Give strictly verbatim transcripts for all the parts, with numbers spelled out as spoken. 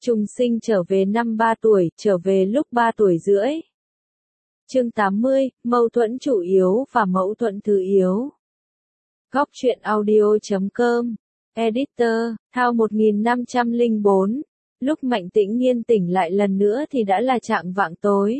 Trùng sinh trở về năm ba tuổi, trở về lúc ba tuổi rưỡi. Chương tám mươi, mâu thuẫn chủ yếu và mâu thuẫn thứ yếu. Góc truyện audio chấm com, Editor, Thao một nghìn năm trăm lẻ bốn. Lúc Mạnh Tĩnh Nhiên tỉnh lại lần nữa thì đã là chạng vạng tối.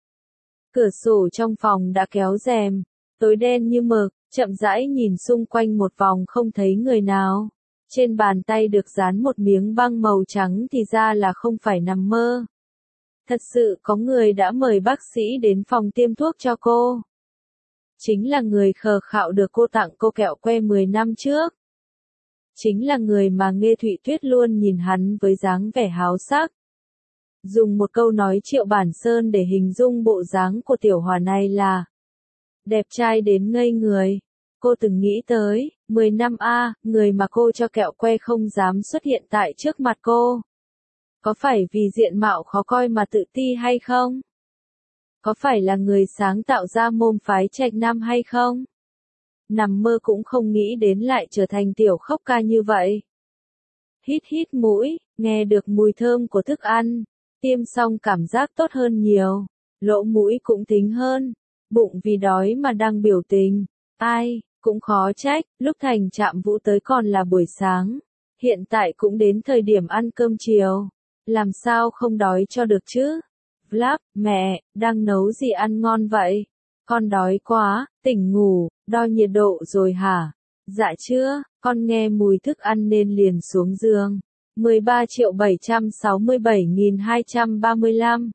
Cửa sổ trong phòng đã kéo rèm, tối đen như mực, chậm rãi nhìn xung quanh một vòng không thấy người nào. Trên bàn tay được dán một miếng băng màu trắng thì ra là không phải nằm mơ. Thật sự có người đã mời bác sĩ đến phòng tiêm thuốc cho cô. Chính là người khờ khạo được cô tặng cô kẹo que mười năm trước. Chính là người mà Nghê Thụy Tuyết luôn nhìn hắn với dáng vẻ háo sắc. Dùng một câu nói Triệu Bản Sơn để hình dung bộ dáng của tiểu hòa này là đẹp trai đến ngây người. Cô từng nghĩ tới, mười năm a, người mà cô cho kẹo que không dám xuất hiện tại trước mặt cô. Có phải vì diện mạo khó coi mà tự ti hay không? Có phải là người sáng tạo ra môn phái Trạch Nam hay không? Nằm mơ cũng không nghĩ đến lại trở thành tiểu khóc ca như vậy. Hít hít mũi, nghe được mùi thơm của thức ăn, tiêm xong cảm giác tốt hơn nhiều, lỗ mũi cũng thính hơn, bụng vì đói mà đang biểu tình. Ai, cũng khó trách, lúc Thành Trạm Vũ tới còn là buổi sáng, hiện tại cũng đến thời điểm ăn cơm chiều. Làm sao không đói cho được chứ? Vlap, mẹ, đang nấu gì ăn ngon vậy? Con đói quá, tỉnh ngủ, đo nhiệt độ rồi hả? Dạ chưa, con nghe mùi thức ăn nên liền xuống giường. mười ba triệu bảy trăm sáu mươi bảy nghìn hai trăm ba mươi lăm.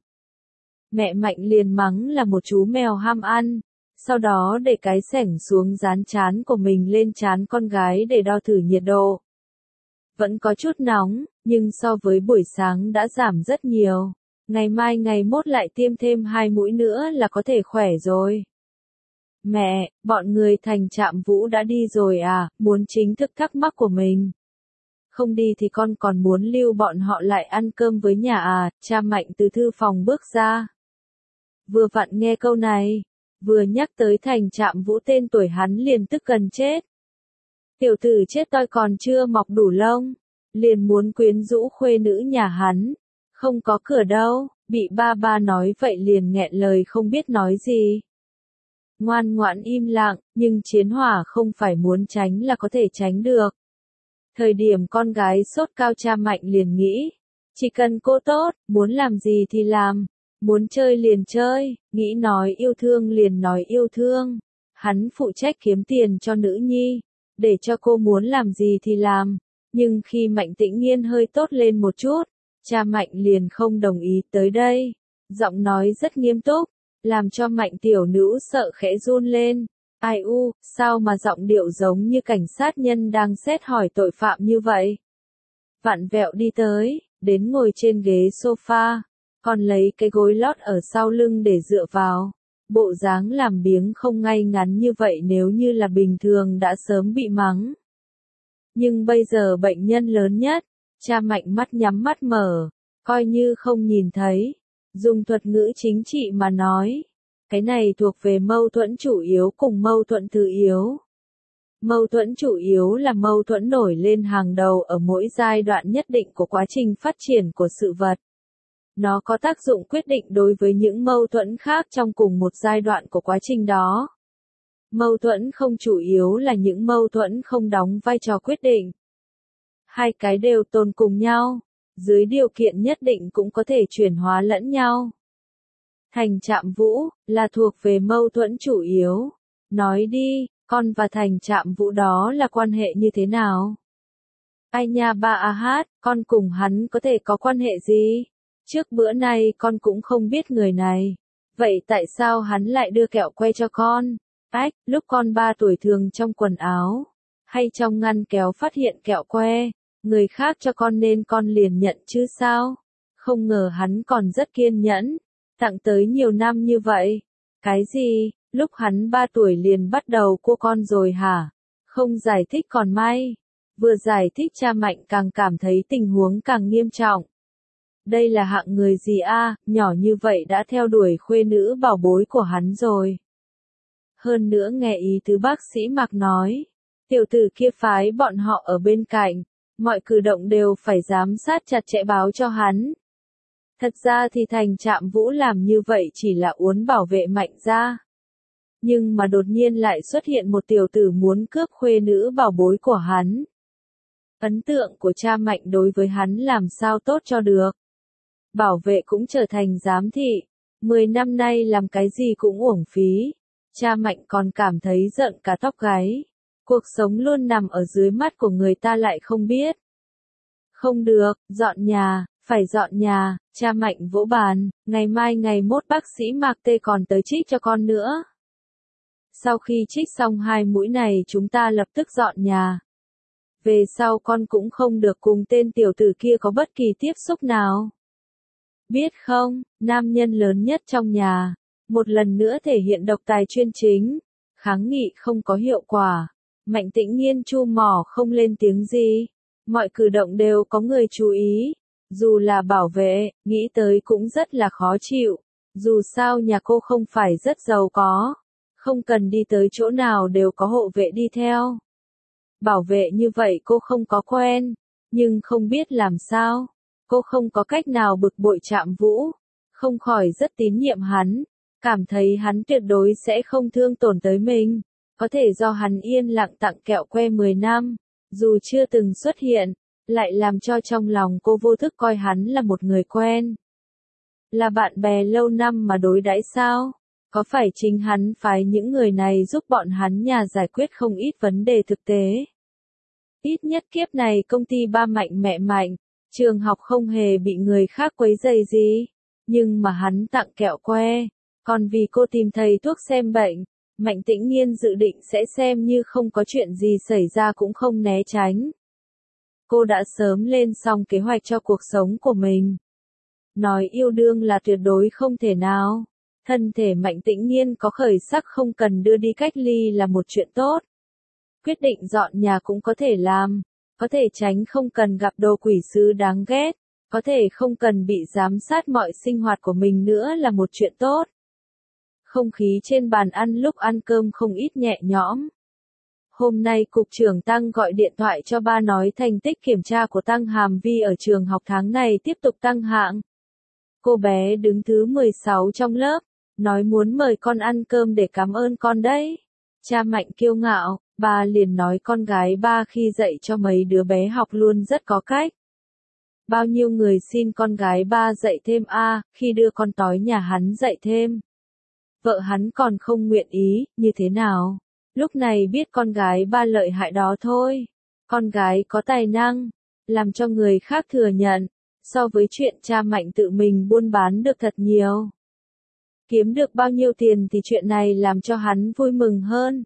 Mẹ Mạnh liền mắng là một chú mèo ham ăn, sau đó để cái xẻng xuống dán trán của mình lên trán con gái để đo thử nhiệt độ. Vẫn có chút nóng, nhưng so với buổi sáng đã giảm rất nhiều. Ngày mai ngày mốt lại tiêm thêm hai mũi nữa là có thể khỏe rồi. Mẹ, bọn người Thành Trạm Vũ đã đi rồi à, muốn chính thức thắc mắc của mình. Không đi thì con còn muốn lưu bọn họ lại ăn cơm với nhà à, cha Mạnh từ thư phòng bước ra. Vừa vặn nghe câu này, vừa nhắc tới Thành Trạm Vũ tên tuổi hắn liền tức gần chết. Tiểu tử chết toi còn chưa mọc đủ lông, liền muốn quyến rũ khuê nữ nhà hắn. Không có cửa đâu, bị ba ba nói vậy liền nghẹn lời không biết nói gì. Ngoan ngoãn im lặng, nhưng chiến hỏa không phải muốn tránh là có thể tránh được. Thời điểm con gái sốt cao cha Mạnh liền nghĩ, chỉ cần cô tốt, muốn làm gì thì làm, muốn chơi liền chơi, nghĩ nói yêu thương liền nói yêu thương. Hắn phụ trách kiếm tiền cho nữ nhi, để cho cô muốn làm gì thì làm. Nhưng khi Mạnh Tĩnh Nhiên hơi tốt lên một chút, cha Mạnh liền không đồng ý tới đây. Giọng nói rất nghiêm túc, làm cho Mạnh tiểu nữ sợ khẽ run lên. Ai u, sao mà giọng điệu giống như cảnh sát nhân đang xét hỏi tội phạm như vậy? Vặn vẹo đi tới, đến ngồi trên ghế sofa, còn lấy cái gối lót ở sau lưng để dựa vào. Bộ dáng làm biếng không ngay ngắn như vậy nếu như là bình thường đã sớm bị mắng. Nhưng bây giờ bệnh nhân lớn nhất, cha Mạnh mắt nhắm mắt mở, coi như không nhìn thấy. Dùng thuật ngữ chính trị mà nói, cái này thuộc về mâu thuẫn chủ yếu cùng mâu thuẫn thứ yếu. Mâu thuẫn chủ yếu là mâu thuẫn nổi lên hàng đầu ở mỗi giai đoạn nhất định của quá trình phát triển của sự vật. Nó có tác dụng quyết định đối với những mâu thuẫn khác trong cùng một giai đoạn của quá trình đó. Mâu thuẫn không chủ yếu là những mâu thuẫn không đóng vai trò quyết định. Hai cái đều tồn cùng nhau, dưới điều kiện nhất định cũng có thể chuyển hóa lẫn nhau. Thành Trạm Vũ, là thuộc về mâu thuẫn chủ yếu. Nói đi, con và Thành Trạm Vũ đó là quan hệ như thế nào? Ai nha ba a hát, con cùng hắn có thể có quan hệ gì? Trước bữa nay con cũng không biết người này. Vậy tại sao hắn lại đưa kẹo que cho con? Ách, lúc con ba tuổi thường trong quần áo, hay trong ngăn kéo phát hiện kẹo que, người khác cho con nên con liền nhận chứ sao? Không ngờ hắn còn rất kiên nhẫn, tặng tới nhiều năm như vậy. Cái gì, lúc hắn ba tuổi liền bắt đầu cua con rồi hả? Không giải thích còn may. Vừa giải thích cha Mạnh càng cảm thấy tình huống càng nghiêm trọng. Đây là hạng người gì a, nhỏ như vậy đã theo đuổi khuê nữ bảo bối của hắn rồi. Hơn nữa nghe ý tứ bác sĩ Mạc nói, tiểu tử kia phái bọn họ ở bên cạnh, mọi cử động đều phải giám sát chặt chẽ báo cho hắn. Thật ra thì Thành Trạm Vũ làm như vậy chỉ là uốn bảo vệ Mạnh ra. Nhưng mà đột nhiên lại xuất hiện một tiểu tử muốn cướp khuê nữ bảo bối của hắn. Ấn tượng của cha Mạnh đối với hắn làm sao tốt cho được. Bảo vệ cũng trở thành giám thị. Mười năm nay làm cái gì cũng uổng phí. Cha Mạnh còn cảm thấy giận cả tóc gáy. Cuộc sống luôn nằm ở dưới mắt của người ta lại không biết. Không được, dọn nhà, phải dọn nhà, cha Mạnh vỗ bàn, ngày mai ngày mốt bác sĩ Mạc Tê còn tới trích cho con nữa. Sau khi trích xong hai mũi này chúng ta lập tức dọn nhà. Về sau con cũng không được cùng tên tiểu tử kia có bất kỳ tiếp xúc nào. Biết không, nam nhân lớn nhất trong nhà, một lần nữa thể hiện độc tài chuyên chính, kháng nghị không có hiệu quả. Mạnh Tĩnh Nhiên chu mỏ không lên tiếng gì, mọi cử động đều có người chú ý, dù là bảo vệ, nghĩ tới cũng rất là khó chịu, dù sao nhà cô không phải rất giàu có, không cần đi tới chỗ nào đều có hộ vệ đi theo. Bảo vệ như vậy cô không có quen, nhưng không biết làm sao, cô không có cách nào bực bội Trạm Vũ, không khỏi rất tín nhiệm hắn, cảm thấy hắn tuyệt đối sẽ không thương tổn tới mình. Có thể do hắn yên lặng tặng kẹo que mười năm, dù chưa từng xuất hiện, lại làm cho trong lòng cô vô thức coi hắn là một người quen. Là bạn bè lâu năm mà đối đãi sao? Có phải chính hắn phái những người này giúp bọn hắn nhà giải quyết không ít vấn đề thực tế? Ít nhất kiếp này công ty ba Mạnh mẹ Mạnh, trường học không hề bị người khác quấy rầy gì, nhưng mà hắn tặng kẹo que, còn vì cô tìm thầy thuốc xem bệnh. Mạnh Tĩnh Nhiên dự định sẽ xem như không có chuyện gì xảy ra cũng không né tránh. Cô đã sớm lên xong kế hoạch cho cuộc sống của mình. Nói yêu đương là tuyệt đối không thể nào. Thân thể Mạnh Tĩnh Nhiên có khởi sắc không cần đưa đi cách ly là một chuyện tốt. Quyết định dọn nhà cũng có thể làm. Có thể tránh không cần gặp đồ quỷ sứ đáng ghét. Có thể không cần bị giám sát mọi sinh hoạt của mình nữa là một chuyện tốt. Không khí trên bàn ăn lúc ăn cơm không ít nhẹ nhõm. Hôm nay Cục trưởng Tăng gọi điện thoại cho ba nói thành tích kiểm tra của Tăng Hàm Vi ở trường học tháng này tiếp tục tăng hạng. Cô bé đứng thứ mười sáu trong lớp, nói muốn mời con ăn cơm để cảm ơn con đấy. Cha Mạnh kiêu ngạo, ba liền nói con gái ba khi dạy cho mấy đứa bé học luôn rất có cách. Bao nhiêu người xin con gái ba dạy thêm a, à, khi đưa con tói nhà hắn dạy thêm. Vợ hắn còn không nguyện ý, như thế nào? Lúc này biết con gái ba lợi hại đó thôi. Con gái có tài năng, làm cho người khác thừa nhận, so với chuyện cha Mạnh tự mình buôn bán được thật nhiều. Kiếm được bao nhiêu tiền thì chuyện này làm cho hắn vui mừng hơn.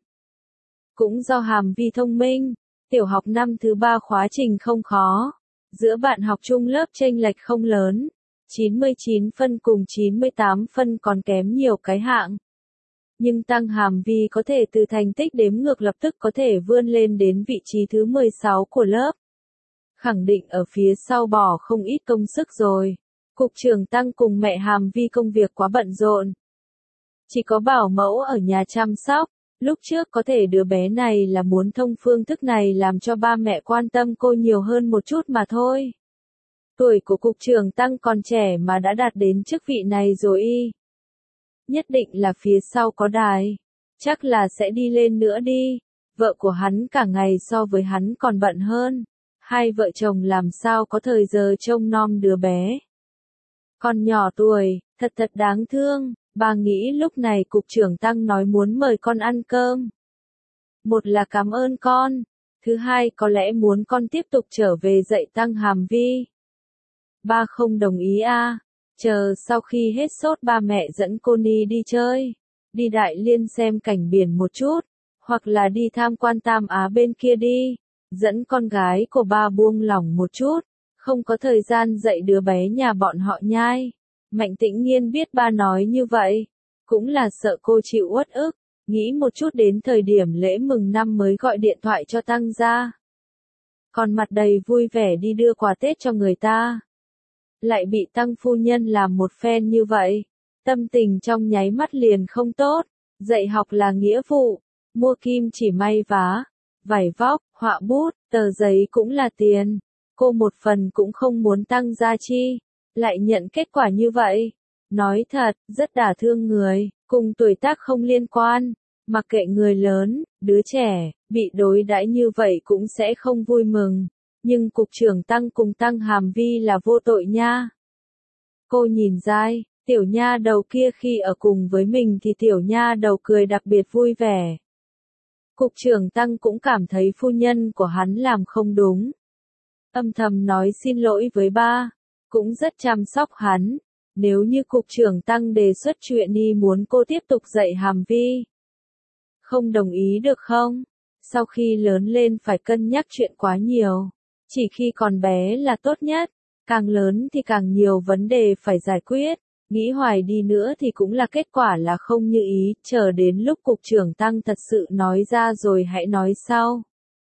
Cũng do Hàm Vi thông minh, tiểu học năm thứ ba khóa trình không khó, giữa bạn học chung lớp chênh lệch không lớn. chín mươi chín phân cùng chín mươi tám phân còn kém nhiều cái hạng. Nhưng Tăng Hàm Vi có thể từ thành tích đếm ngược lập tức có thể vươn lên đến vị trí thứ mười sáu của lớp. Khẳng định ở phía sau bỏ không ít công sức rồi. Cục trưởng Tăng cùng mẹ Hàm Vi công việc quá bận rộn. Chỉ có bảo mẫu ở nhà chăm sóc. Lúc trước có thể đứa bé này là muốn thông phương thức này làm cho ba mẹ quan tâm cô nhiều hơn một chút mà thôi. Tuổi của Cục trưởng Tăng còn trẻ mà đã đạt đến chức vị này rồi y. Nhất định là phía sau có đài. Chắc là sẽ đi lên nữa đi. Vợ của hắn cả ngày so với hắn còn bận hơn. Hai vợ chồng làm sao có thời giờ trông nom đứa bé. Con nhỏ tuổi, thật thật đáng thương. Bà nghĩ lúc này Cục trưởng Tăng nói muốn mời con ăn cơm. Một là cảm ơn con. Thứ hai có lẽ muốn con tiếp tục trở về dạy Tăng Hàm Vi. Ba không đồng ý a, à. Chờ sau khi hết sốt ba mẹ dẫn cô Ni đi chơi, đi Đại Liên xem cảnh biển một chút, hoặc là đi tham quan Tam Á bên kia đi, dẫn con gái của ba buông lỏng một chút, không có thời gian dạy đứa bé nhà bọn họ nhai. Mạnh Tĩnh Nhiên biết ba nói như vậy, cũng là sợ cô chịu uất ức, nghĩ một chút đến thời điểm lễ mừng năm mới gọi điện thoại cho Tăng ra. Còn mặt đầy vui vẻ đi đưa quà Tết cho người ta. Lại bị Tăng phu nhân làm một phen như vậy, tâm tình trong nháy mắt liền không tốt, dạy học là nghĩa vụ, mua kim chỉ may vá, vải vóc, họa bút, Tờ giấy cũng là tiền, cô một phần cũng không muốn tăng gia chi, lại nhận kết quả như vậy. Nói thật, rất đả thương người, cùng tuổi tác không liên quan, mặc kệ người lớn, đứa trẻ, bị đối đãi như vậy cũng sẽ không vui mừng. Nhưng cục trưởng Tăng cùng Tăng Hàm Vi là vô tội nha. Cô nhìn dai, tiểu nha đầu kia khi ở cùng với mình thì tiểu nha đầu cười đặc biệt vui vẻ. Cục trưởng Tăng cũng cảm thấy phu nhân của hắn làm không đúng. Âm thầm nói xin lỗi với ba, cũng rất chăm sóc hắn. Nếu như cục trưởng Tăng đề xuất chuyện đi muốn cô tiếp tục dạy Hàm Vi. Không đồng ý được không? Sau khi lớn lên phải cân nhắc chuyện quá nhiều. Chỉ khi còn bé là tốt nhất, càng lớn thì càng nhiều vấn đề phải giải quyết. Nghĩ hoài đi nữa thì cũng là kết quả là không như ý, chờ đến lúc cục trưởng Tăng thật sự nói ra rồi hãy nói sau.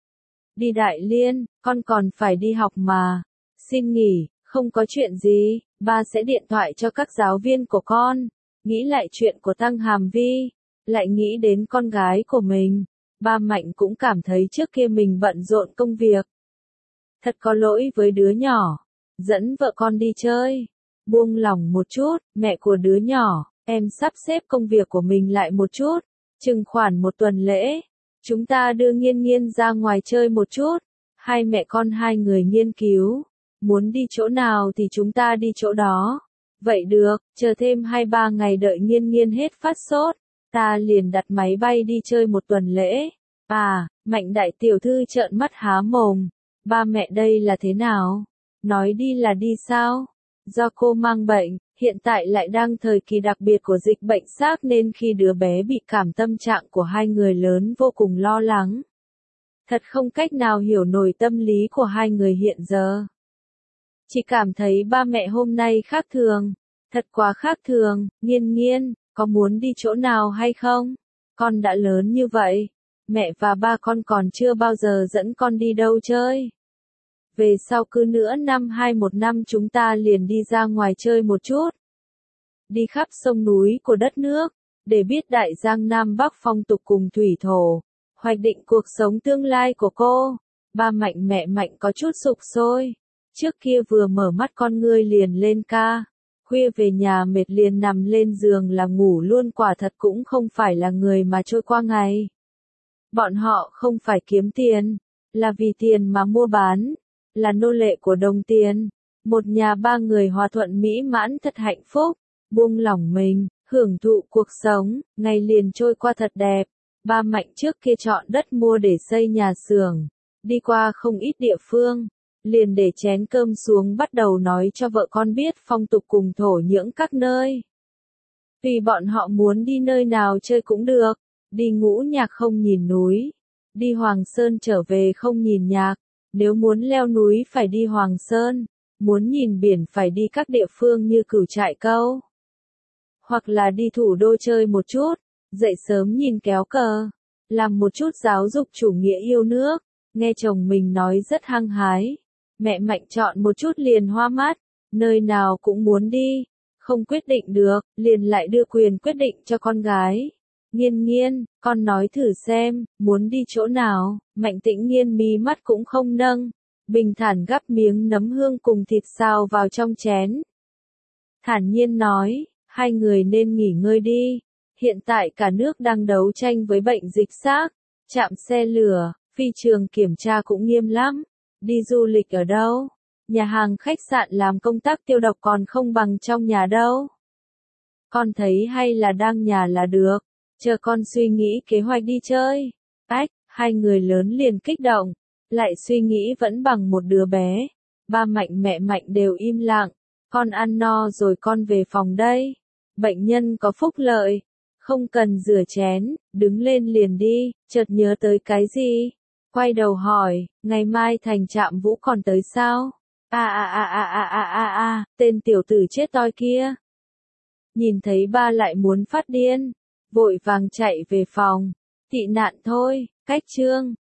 Đi Đại Liên, con còn phải đi học mà. Xin nghỉ, không có chuyện gì, ba sẽ điện thoại cho các giáo viên của con. Nghĩ lại chuyện của Tăng Hàm Vi, lại nghĩ đến con gái của mình. Ba Mạnh cũng cảm thấy trước kia mình bận rộn công việc. Thật có lỗi với đứa nhỏ, dẫn vợ con đi chơi. Buông lỏng một chút, mẹ của đứa nhỏ, em sắp xếp công việc của mình lại một chút. Chừng khoảng một tuần lễ, chúng ta đưa Nghiên Nghiên ra ngoài chơi một chút. Hai mẹ con hai người nghiên cứu. Muốn đi chỗ nào thì chúng ta đi chỗ đó. Vậy được, chờ thêm hai ba ngày đợi Nghiên Nghiên hết phát sốt. Ta liền đặt máy bay đi chơi một tuần lễ. À, Mạnh đại tiểu thư trợn mắt há mồm. Ba mẹ đây là thế nào? Nói đi là đi sao? Do cô mang bệnh, hiện tại lại đang thời kỳ đặc biệt của dịch bệnh SARS nên khi đứa bé bị cảm tâm trạng của hai người lớn vô cùng lo lắng. Thật không cách nào hiểu nổi tâm lý của hai người hiện giờ. Chỉ cảm thấy ba mẹ hôm nay khác thường. Thật quá khác thường, Nghiên Nghiên, có muốn đi chỗ nào hay không? Con đã lớn như vậy. Mẹ và ba con còn chưa bao giờ dẫn con đi đâu chơi. Về sau cứ nữa năm hai một năm chúng ta liền đi ra ngoài chơi một chút. Đi khắp sông núi của đất nước, để biết đại giang Nam Bắc phong tục cùng thủy thổ, hoạch định cuộc sống tương lai của cô. Ba Mạnh mẹ Mạnh có chút sục sôi. Trước kia vừa mở mắt con ngươi liền lên ca. Khuya về nhà mệt liền nằm lên giường là ngủ luôn, quả thật cũng không phải là người mà trôi qua ngày. Bọn họ không phải kiếm tiền, là vì tiền mà mua bán, là nô lệ của đồng tiền. Một nhà ba người hòa thuận mỹ mãn thật hạnh phúc, buông lỏng mình, hưởng thụ cuộc sống, ngày liền trôi qua thật đẹp. Ba Mạnh trước kia chọn đất mua để xây nhà xưởng, đi qua không ít địa phương, liền để chén cơm xuống bắt đầu nói cho vợ con biết phong tục cùng thổ nhưỡng các nơi. Vì bọn họ muốn đi nơi nào chơi cũng được, đi Ngũ Nhạc không nhìn núi, đi Hoàng Sơn trở về không nhìn nhạc, nếu muốn leo núi phải đi Hoàng Sơn, muốn nhìn biển phải đi các địa phương như Cửu Trại Câu. Hoặc là đi thủ đô chơi một chút, dậy sớm nhìn kéo cờ, làm một chút giáo dục chủ nghĩa yêu nước, nghe chồng mình nói rất hăng hái. Mẹ Mạnh chọn một chút liền hoa mắt, nơi nào cũng muốn đi, không quyết định được, liền lại đưa quyền quyết định cho con gái. Nghiên Nghiên, con nói thử xem, muốn đi chỗ nào? Mạnh Tĩnh Nghiên mí mắt cũng không nâng, bình thản gắp miếng nấm hương cùng thịt xào vào trong chén. Thản nhiên nói, hai người nên nghỉ ngơi đi, hiện tại cả nước đang đấu tranh với bệnh dịch SARS, trạm xe lửa, phi trường kiểm tra cũng nghiêm lắm. Đi du lịch ở đâu? Nhà hàng khách sạn làm công tác tiêu độc còn không bằng trong nhà đâu. Con thấy hay là đang nhà là được, chờ con suy nghĩ kế hoạch đi chơi. Ách, hai người lớn liền kích động, lại suy nghĩ vẫn bằng một đứa bé. Ba Mạnh mẹ Mạnh đều im lặng, con ăn no rồi con về phòng đây. Bệnh nhân có phúc lợi, không cần rửa chén, đứng lên liền đi, chợt nhớ tới cái gì. Quay đầu hỏi, ngày mai thành Trạm Vũ còn tới sao? À à à à à à à à, tên tiểu tử chết toi kia. Nhìn thấy ba lại muốn phát điên, vội vàng chạy về phòng. Tị nạn thôi, cách chương.